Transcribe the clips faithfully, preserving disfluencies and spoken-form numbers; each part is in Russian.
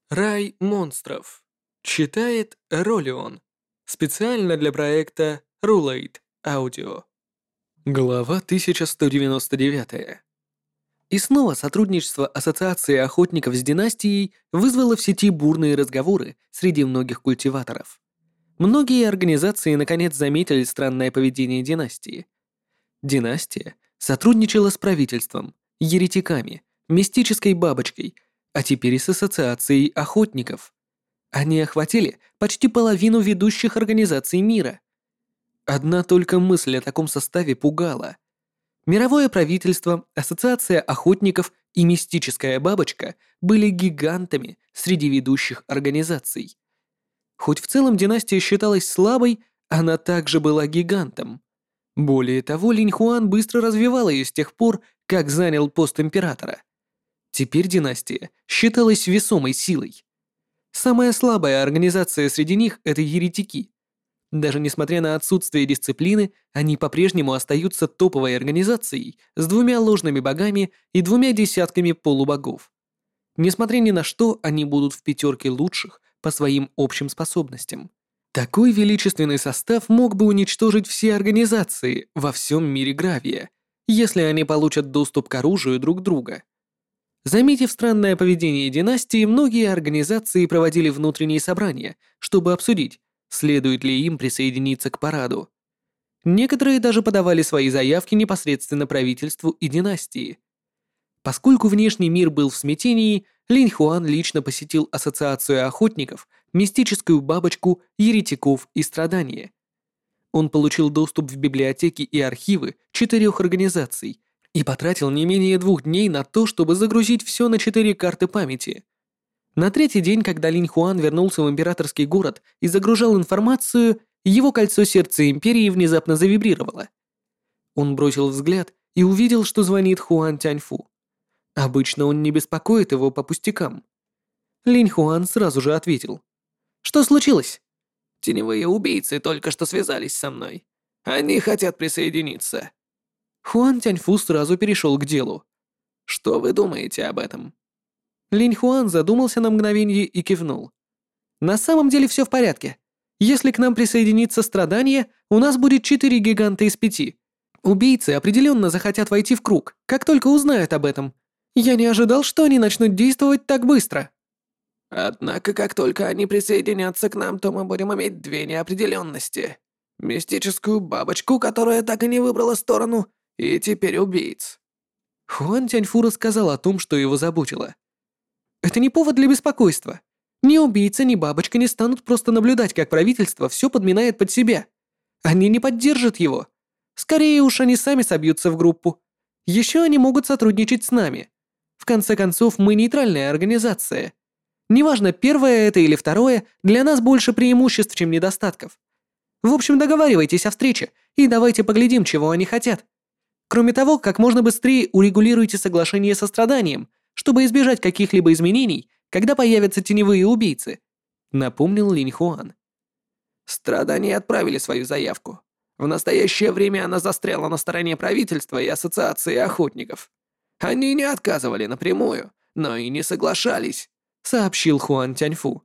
Рай монстров. Читает Ролион. Специально для проекта Rulate Audio. Глава тысяча сто девяносто девять. И снова сотрудничество Ассоциации охотников с династией вызвало в сети бурные разговоры среди многих культиваторов. Многие организации наконец заметили странное поведение династии. Династия сотрудничала с правительством, еретиками, мистической бабочкой, а теперь и с Ассоциацией охотников. Они охватили почти половину ведущих организаций мира. Одна только мысль о таком составе пугала. Мировое правительство, Ассоциация охотников и мистическая бабочка были гигантами среди ведущих организаций. Хоть в целом династия считалась слабой, она также была гигантом. Более того, Линь Хуан быстро развивал ее с тех пор, как занял пост императора. Теперь династия считалась весомой силой. Самая слабая организация среди них — это еретики. Даже несмотря на отсутствие дисциплины, они по-прежнему остаются топовой организацией с двумя ложными богами и двумя десятками полубогов. Несмотря ни на что, они будут в пятерке лучших по своим общим способностям. Такой величественный состав мог бы уничтожить все организации во всем мире Гравия, если они получат доступ к оружию друг друга. Заметив странное поведение династии, многие организации проводили внутренние собрания, чтобы обсудить, следует ли им присоединиться к параду. Некоторые даже подавали свои заявки непосредственно правительству и династии. Поскольку внешний мир был в смятении, Линь Хуан лично посетил Ассоциацию охотников, мистическую бабочку, еретиков и страдания. Он получил доступ в библиотеки и архивы четырех организаций и потратил не менее двух дней на то, чтобы загрузить все на четыре карты памяти. На третий день, когда Линь Хуан вернулся в императорский город и загружал информацию, его кольцо сердца империи внезапно завибрировало. Он бросил взгляд и увидел, что звонит Хуан Тяньфу. Обычно он не беспокоит его по пустякам. Линь Хуан сразу же ответил. «Что случилось?» Теневые убийцы только что связались со мной. Они хотят присоединиться. Хуан Тяньфу сразу перешел к делу. Что вы думаете об этом? Линь Хуан задумался на мгновение и кивнул. На самом деле все в порядке. Если к нам присоединится страдание, у нас будет четыре гиганта из пяти. Убийцы определенно захотят войти в круг, как только узнают об этом. Я не ожидал, что они начнут действовать так быстро. Однако, как только они присоединятся к нам, то мы будем иметь две неопределенности. Мистическую бабочку, которая так и не выбрала сторону, и теперь убийц. Хуан Тяньфу рассказал о том, что его заботило. Это не повод для беспокойства. Ни убийца, ни бабочка не станут просто наблюдать, как правительство все подминает под себя. Они не поддержат его. Скорее уж они сами собьются в группу. Еще они могут сотрудничать с нами. В конце концов, мы нейтральная организация. Неважно, первое это или второе, для нас больше преимуществ, чем недостатков. В общем, договаривайтесь о встрече и давайте поглядим, чего они хотят. Кроме того, как можно быстрее урегулируйте соглашение со страданием, чтобы избежать каких-либо изменений, когда появятся теневые убийцы», — напомнил Линь Хуан. Страдания отправили свою заявку. В настоящее время она застряла на стороне правительства и Ассоциации охотников. Они не отказывали напрямую, но и не соглашались, сообщил Хуан Тяньфу.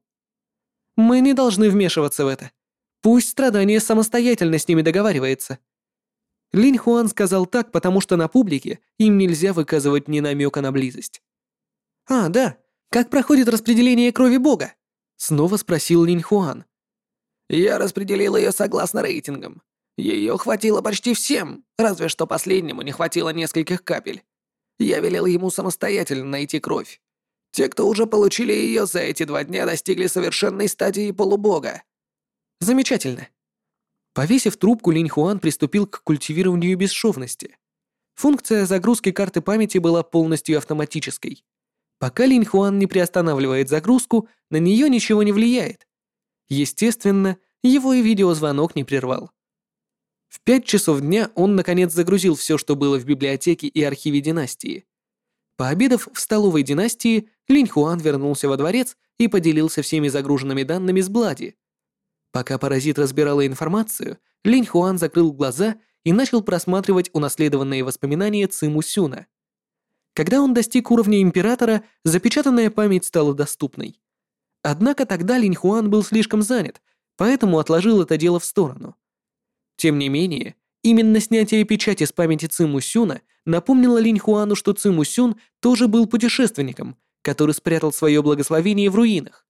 Мы не должны вмешиваться в это. Пусть страдание самостоятельно с ними договаривается. Линь Хуан сказал так, потому что на публике им нельзя выказывать ни намека на близость. «А, да, как проходит распределение крови Бога?» Снова спросил Линь Хуан. «Я распределил ее согласно рейтингам. Ее хватило почти всем, разве что последнему не хватило нескольких капель. Я велел ему самостоятельно найти кровь. Те, кто уже получили ее за эти два дня, достигли совершенной стадии полубога». «Замечательно». Повесив трубку, Линь Хуан приступил к культивированию бесшовности. Функция загрузки карты памяти была полностью автоматической. Пока Линь Хуан не приостанавливает загрузку, на нее ничего не влияет. Естественно, его и видеозвонок не прервал. В пять часов дня он наконец загрузил все, что было в библиотеке и архиве династии. Пообедав в столовой династии, Линь Хуан вернулся во дворец и поделился всеми загруженными данными с Блади. Пока паразит разбирала информацию, Линь Хуан закрыл глаза и начал просматривать унаследованные воспоминания Циму Сюна. Когда он достиг уровня императора, запечатанная память стала доступной. Однако тогда Линь Хуан был слишком занят, поэтому отложил это дело в сторону. Тем не менее, именно снятие печати с памяти Циму Сюна напомнило Линь Хуану, что Циму Сюн тоже был путешественником, который спрятал свое благословение в руинах.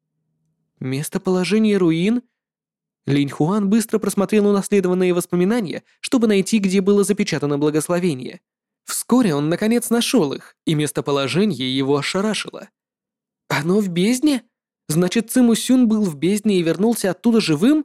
Местоположение руин? Линь Хуан быстро просмотрел унаследованные воспоминания, чтобы найти, где было запечатано благословение. Вскоре он наконец нашел их, и местоположение его ошарашило. Оно в бездне? Значит, Циму Сюн был в бездне и вернулся оттуда живым?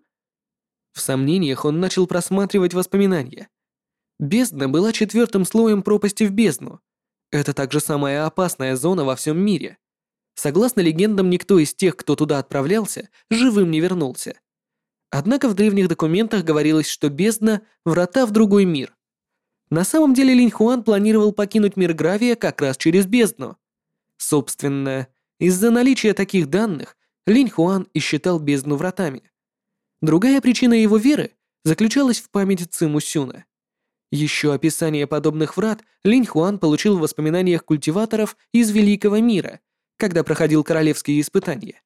В сомнениях он начал просматривать воспоминания. Бездна была четвертым слоем пропасти в бездну. Это также самая опасная зона во всем мире. Согласно легендам, никто из тех, кто туда отправлялся, живым не вернулся. Однако в древних документах говорилось, что бездна — врата в другой мир. На самом деле Линь Хуан планировал покинуть мир Гравия как раз через бездну. Собственно, из-за наличия таких данных Линь Хуан и считал бездну вратами. Другая причина его веры заключалась в памяти Циму Сюна. Еще описание подобных врат Линь Хуан получил в воспоминаниях культиваторов из Великого мира, когда проходил королевские испытания.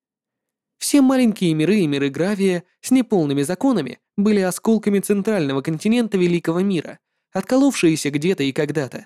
Все маленькие миры и миры Гравия с неполными законами были осколками центрального континента Великого мира, отколовшиеся где-то и когда-то.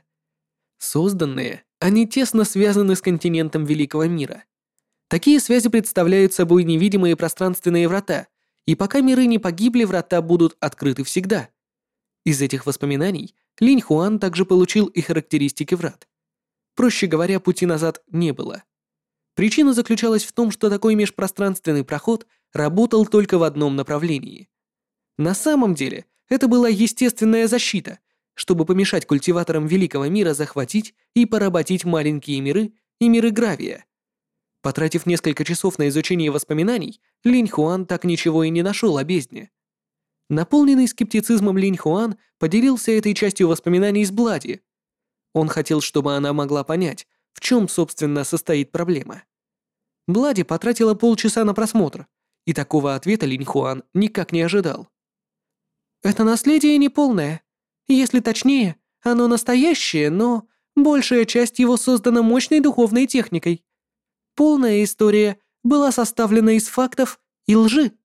Созданные, они тесно связаны с континентом Великого мира. Такие связи представляют собой невидимые пространственные врата, и пока миры не погибли, врата будут открыты всегда. Из этих воспоминаний Линь Хуан также получил и характеристики врат. Проще говоря, пути назад не было. Причина заключалась в том, что такой межпространственный проход работал только в одном направлении. На самом деле, это была естественная защита, чтобы помешать культиваторам Великого мира захватить и поработить маленькие миры и миры Гравия. Потратив несколько часов на изучение воспоминаний, Линь Хуан так ничего и не нашел о бездне. Наполненный скептицизмом Линь Хуан поделился этой частью воспоминаний с Блади. Он хотел, чтобы она могла понять, в чем, собственно, состоит проблема. Блади потратила полчаса на просмотр, и такого ответа Линь Хуан никак не ожидал. «Это наследие неполное. Если точнее, оно настоящее, но большая часть его создана мощной духовной техникой. Полная история была составлена из фактов и лжи».